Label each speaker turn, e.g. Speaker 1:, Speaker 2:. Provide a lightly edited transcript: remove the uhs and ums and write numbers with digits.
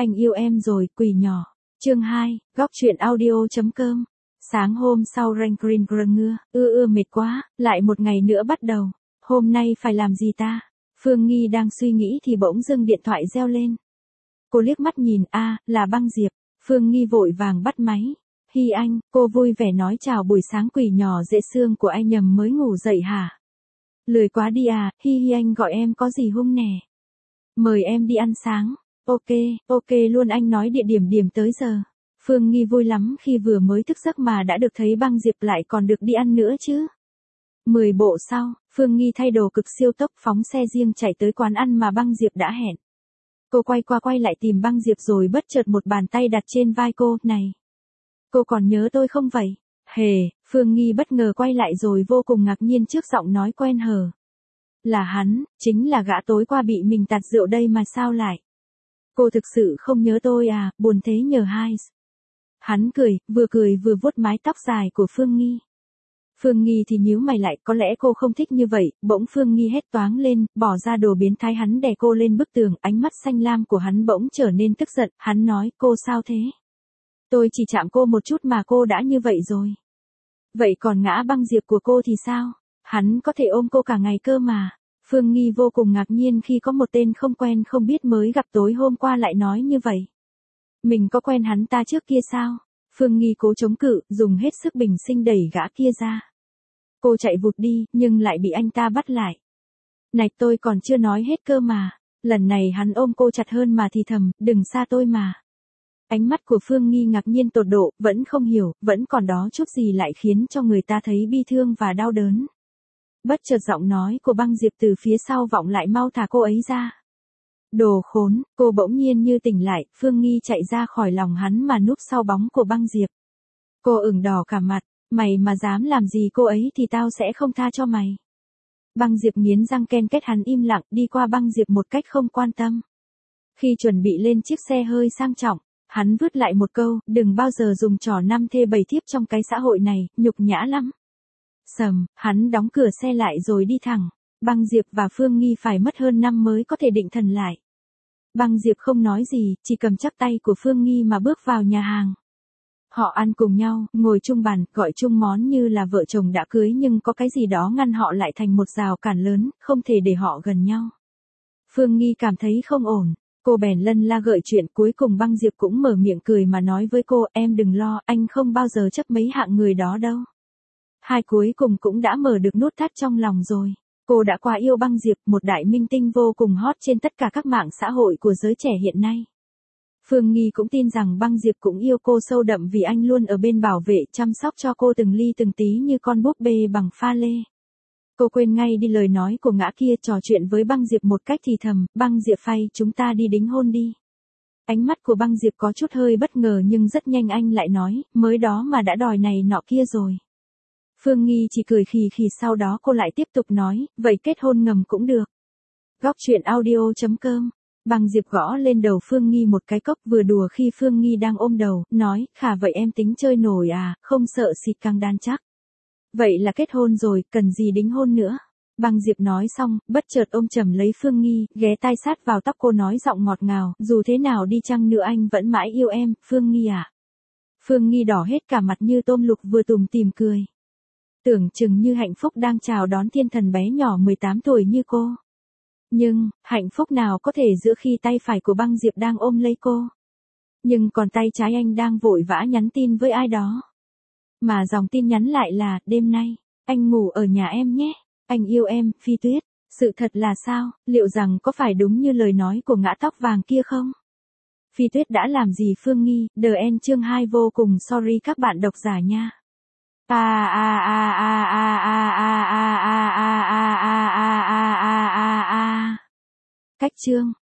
Speaker 1: Anh yêu em rồi, quỷ nhỏ. Chương 2, góc truyện audio.com. Sáng hôm sau ranh green ngưa, mệt quá, lại một ngày nữa bắt đầu. Hôm nay phải làm gì ta? Phương Nghi đang suy nghĩ thì bỗng dưng điện thoại reo lên. Cô liếc mắt nhìn, là Băng Diệp. Phương Nghi vội vàng bắt máy. Hi anh, cô vui vẻ nói chào buổi sáng quỷ nhỏ dễ xương của anh nhầm mới ngủ dậy hả? Lười quá đi à, hi anh gọi em có gì hung nè. Mời em đi ăn sáng. Ok luôn anh nói địa điểm tới giờ. Phương Nghi vui lắm khi vừa mới thức giấc mà đã được thấy Băng Diệp lại còn được đi ăn nữa chứ. 10 bộ sau, Phương Nghi thay đồ cực siêu tốc phóng xe riêng chạy tới quán ăn mà Băng Diệp đã hẹn. Cô quay qua quay lại tìm Băng Diệp rồi bất chợt một bàn tay đặt trên vai cô, này. Cô còn nhớ tôi không vậy? Hề, Phương Nghi bất ngờ quay lại rồi vô cùng ngạc nhiên trước giọng nói quen hờ. Là hắn, chính là gã tối qua bị mình tạt rượu đây mà sao lại? Cô thực sự không nhớ tôi à, buồn thế nhờ hai. Hắn cười vừa vuốt mái tóc dài của Phương Nghi. Phương Nghi thì nhíu mày lại, có lẽ cô không thích như vậy, bỗng Phương Nghi hét toáng lên, bỏ ra đồ biến thái hắn đè cô lên bức tường, ánh mắt xanh lam của hắn bỗng trở nên tức giận, hắn nói, cô sao thế? Tôi chỉ chạm cô một chút mà cô đã như vậy rồi. Vậy còn ngã Băng Diệp của cô thì sao? Hắn có thể ôm cô cả ngày cơ mà. Phương Nghi vô cùng ngạc nhiên khi có một tên không quen không biết mới gặp tối hôm qua lại nói như vậy. Mình có quen hắn ta trước kia sao? Phương Nghi cố chống cự, dùng hết sức bình sinh đẩy gã kia ra. Cô chạy vụt đi, nhưng lại bị anh ta bắt lại. Này tôi còn chưa nói hết cơ mà. Lần này hắn ôm cô chặt hơn mà thì thầm, đừng xa tôi mà. Ánh mắt của Phương Nghi ngạc nhiên tột độ, vẫn không hiểu, vẫn còn đó chút gì lại khiến cho người ta thấy bi thương và đau đớn. Bất chợt giọng nói của Băng Diệp từ phía sau vọng lại, mau thả cô ấy ra. Đồ khốn, cô bỗng nhiên như tỉnh lại, Phương Nghi chạy ra khỏi lòng hắn mà núp sau bóng của Băng Diệp. Cô ửng đỏ cả mặt, mày mà dám làm gì cô ấy thì tao sẽ không tha cho mày. Băng Diệp nghiến răng ken kết, hắn im lặng đi qua Băng Diệp một cách không quan tâm. Khi chuẩn bị lên chiếc xe hơi sang trọng, hắn vứt lại một câu, đừng bao giờ dùng trò 5 thê 7 thiếp trong cái xã hội này, nhục nhã lắm. Sầm, hắn đóng cửa xe lại rồi đi thẳng. Băng Diệp và Phương Nghi phải mất hơn năm mới có thể định thần lại. Băng Diệp không nói gì, chỉ cầm chắc tay của Phương Nghi mà bước vào nhà hàng. Họ ăn cùng nhau, ngồi chung bàn, gọi chung món như là vợ chồng đã cưới, nhưng có cái gì đó ngăn họ lại thành một rào cản lớn, không thể để họ gần nhau. Phương Nghi cảm thấy không ổn. Cô bèn lân la gợi chuyện, cuối cùng Băng Diệp cũng mở miệng cười mà nói với cô, em đừng lo, anh không bao giờ chấp mấy hạng người đó đâu. Hai cuối cùng cũng đã mở được nút thắt trong lòng rồi. Cô đã quá yêu Băng Diệp, một đại minh tinh vô cùng hot trên tất cả các mạng xã hội của giới trẻ hiện nay. Phương Nghi cũng tin rằng Băng Diệp cũng yêu cô sâu đậm vì anh luôn ở bên bảo vệ, chăm sóc cho cô từng ly từng tí như con búp bê bằng pha lê. Cô quên ngay đi lời nói của gã kia, trò chuyện với Băng Diệp một cách thì thầm, Băng Diệp Phay, chúng ta đi đính hôn đi. Ánh mắt của Băng Diệp có chút hơi bất ngờ nhưng rất nhanh anh lại nói, mới đó mà đã đòi này nọ kia rồi. Phương Nghi chỉ cười khì khì, sau đó cô lại tiếp tục nói, vậy kết hôn ngầm cũng được. Góc truyện audio.com. Băng Diệp gõ lên đầu Phương Nghi một cái cốc, vừa đùa khi Phương Nghi đang ôm đầu, nói, khả vậy em tính chơi nổi à, không sợ xịt căng đan chắc. Vậy là kết hôn rồi, cần gì đính hôn nữa. Băng Diệp nói xong, bất chợt ôm chầm lấy Phương Nghi, ghé tai sát vào tóc cô nói giọng ngọt ngào, dù thế nào đi chăng nữa anh vẫn mãi yêu em, Phương Nghi à. Phương Nghi đỏ hết cả mặt như tôm luộc, vừa tủm tỉm cười. Tưởng chừng như hạnh phúc đang chào đón thiên thần bé nhỏ 18 tuổi như cô. Nhưng, hạnh phúc nào có thể giữa khi tay phải của Băng Diệp đang ôm lấy cô. Nhưng còn tay trái anh đang vội vã nhắn tin với ai đó. Mà dòng tin nhắn lại là, đêm nay, anh ngủ ở nhà em nhé. Anh yêu em, Phi Tuyết. Sự thật là sao, liệu rằng có phải đúng như lời nói của ngã tóc vàng kia không? Phi Tuyết đã làm gì Phương Nghi? The End chương 2 vô cùng sorry các bạn độc giả nha. Cách chương